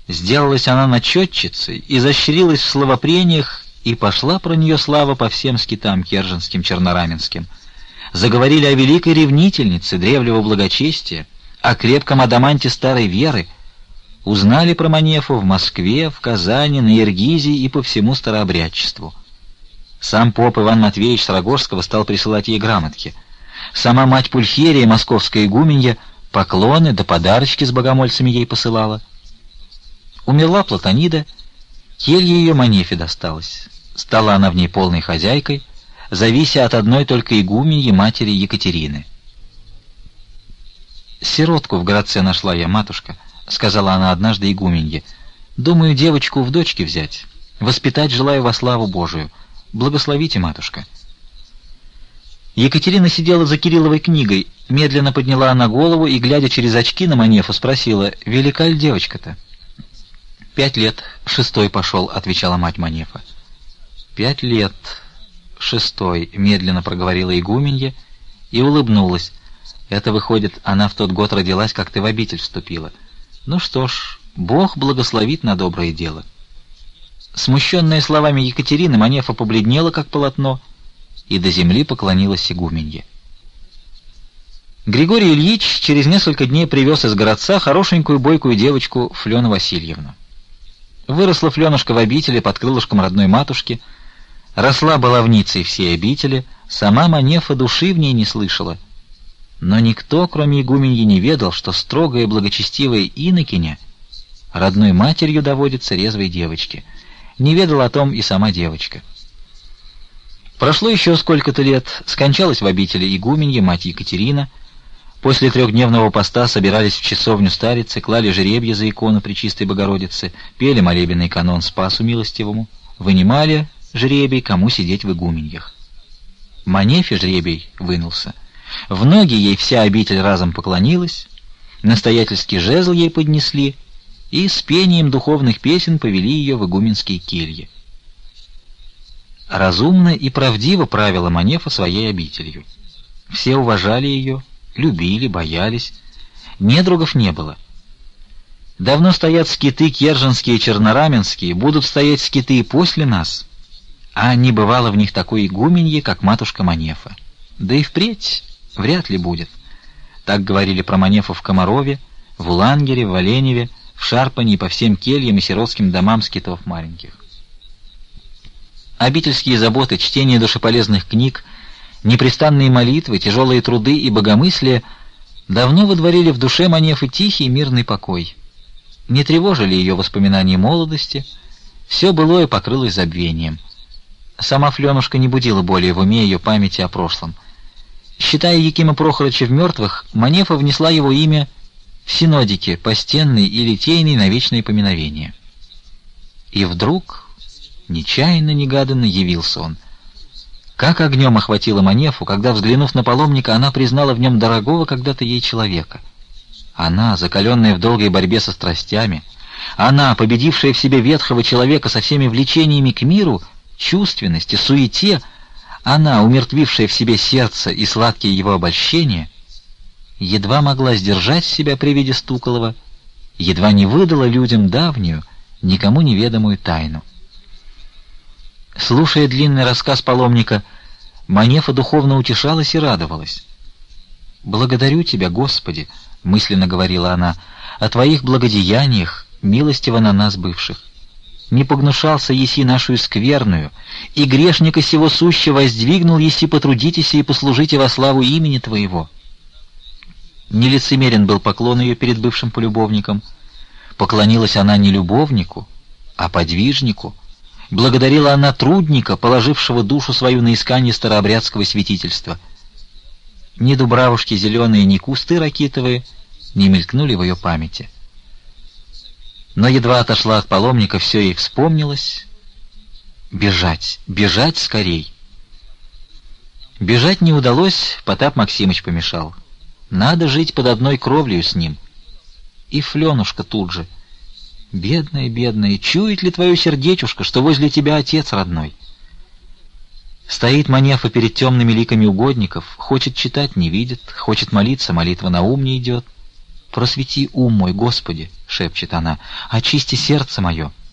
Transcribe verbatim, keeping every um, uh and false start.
Сделалась она начетчицей, изощрилась в словопрениях, и пошла про нее слава по всем скитам керженским, чернораменским. Заговорили о великой ревнительнице древнего благочестия, о крепком адаманте старой веры. Узнали про Манефу в Москве, в Казани, на Иргизе и по всему старообрядчеству. Сам поп Иван Матвеевич Сарагожского стал присылать ей грамотки. Сама мать Пульхерия, московская игуменья, поклоны да подарочки с богомольцами ей посылала. Умерла Платонида, келья ее Манефе досталась. Стала она в ней полной хозяйкой, завися от одной только игуменьи матери Екатерины. «Сиротку в городце нашла я, матушка», — сказала она однажды игуменье. «Думаю, девочку в дочки взять. Воспитать желаю во славу Божию. Благословите, матушка». Екатерина сидела за Кирилловой книгой. Медленно подняла она голову и, глядя через очки на Манефу, спросила: «Велика ли девочка-то?» «Пять лет, шестой пошел», — отвечала мать Манефа. «Пять лет, шестой», — медленно проговорила игуменья и улыбнулась. «Это, выходит, она в тот год родилась, как ты в обитель вступила. Ну что ж, Бог благословит на доброе дело». Смущенная словами Екатерины, Манефа побледнела, как полотно, и до земли поклонилась игуменье. Григорий Ильич через несколько дней привез из городца хорошенькую бойкую девочку Флену Васильевну. Выросла Фленушка в обители под крылышком родной матушки, росла баловницей всей обители, сама Манефа души в ней не слышала. Но никто, кроме игуменьи, не ведал, что строгая и благочестивая инокиня родной матерью доводится резвой девочке. Не ведала о том и сама девочка. Прошло еще сколько-то лет, скончалась в обители игуменья мать Екатерина. После трехдневного поста собирались в часовню старицы, клали жеребья за икону Пречистой Богородицы, пели молебенный канон Спасу Милостивому, вынимали жребий, кому сидеть в игуменьях. Манефе жребий вынулся. В ноги ей вся обитель разом поклонилась, настоятельский жезл ей поднесли и с пением духовных песен повели ее в игуменские кельи. Разумно и правдиво правила Манефа своей обителью. Все уважали ее, любили, боялись. Недругов не было. Давно стоят скиты керженские и чернораменские, будут стоять скиты и после нас, а не бывало в них такой игуменьи, как матушка Манефа. Да и впредь вряд ли будет. Так говорили про Манефу в Комарове, в Улангере, в Оленеве, в Шарпане и по всем кельям и сиротским домам скитов маленьких. Обительские заботы, чтение душеполезных книг, непрестанные молитвы, тяжелые труды и богомыслие давно водворили в душе Манефы тихий мирный покой. Не тревожили ее воспоминания молодости, все былое покрылось забвением. Сама Фленушка не будила более в уме ее памяти о прошлом. Считая Якима Прохорыча в мертвых, Манефа внесла его имя в синодики, постенный и литейный на вечное поминовение. И вдруг, нечаянно-негаданно, явился он. Как огнем охватила Манефу, когда, взглянув на паломника, она признала в нем дорогого когда-то ей человека. Она, закаленная в долгой борьбе со страстями, она, победившая в себе ветхого человека со всеми влечениями к миру, чувственности, суете, она, умертвившая в себе сердце и сладкие его обольщения, едва могла сдержать себя при виде Стуколова, едва не выдала людям давнюю, никому неведомую тайну. Слушая длинный рассказ паломника, Манефа духовно утешалась и радовалась. «Благодарю Тебя, Господи», — мысленно говорила она, — «о Твоих благодеяниях, милостиво на нас бывших. Не погнушался еси нашу скверную, и грешника сего сущего воздвигнул еси потрудитесь и послужите во славу имени Твоего». Нелицемерен был поклон ее перед бывшим полюбовником. Поклонилась она не любовнику, а подвижнику. Благодарила она трудника, положившего душу свою на искание старообрядского святительства. Ни дубравушки зеленые, ни кусты ракитовые не мелькнули в ее памяти. Но едва отошла от паломника, все ей вспомнилось. Бежать, бежать скорей. Бежать не удалось, Потап Максимыч помешал. Надо жить под одной кровлею с ним. И Фленушка тут же. Бедная, бедная, чует ли твое сердечушка, что возле тебя отец родной? Стоит Манефа перед темными ликами угодников, хочет читать — не видит, хочет молиться — молитва на ум не идет. «Просвети ум мой, Господи!» — шепчет она. «Очисти сердце мое!»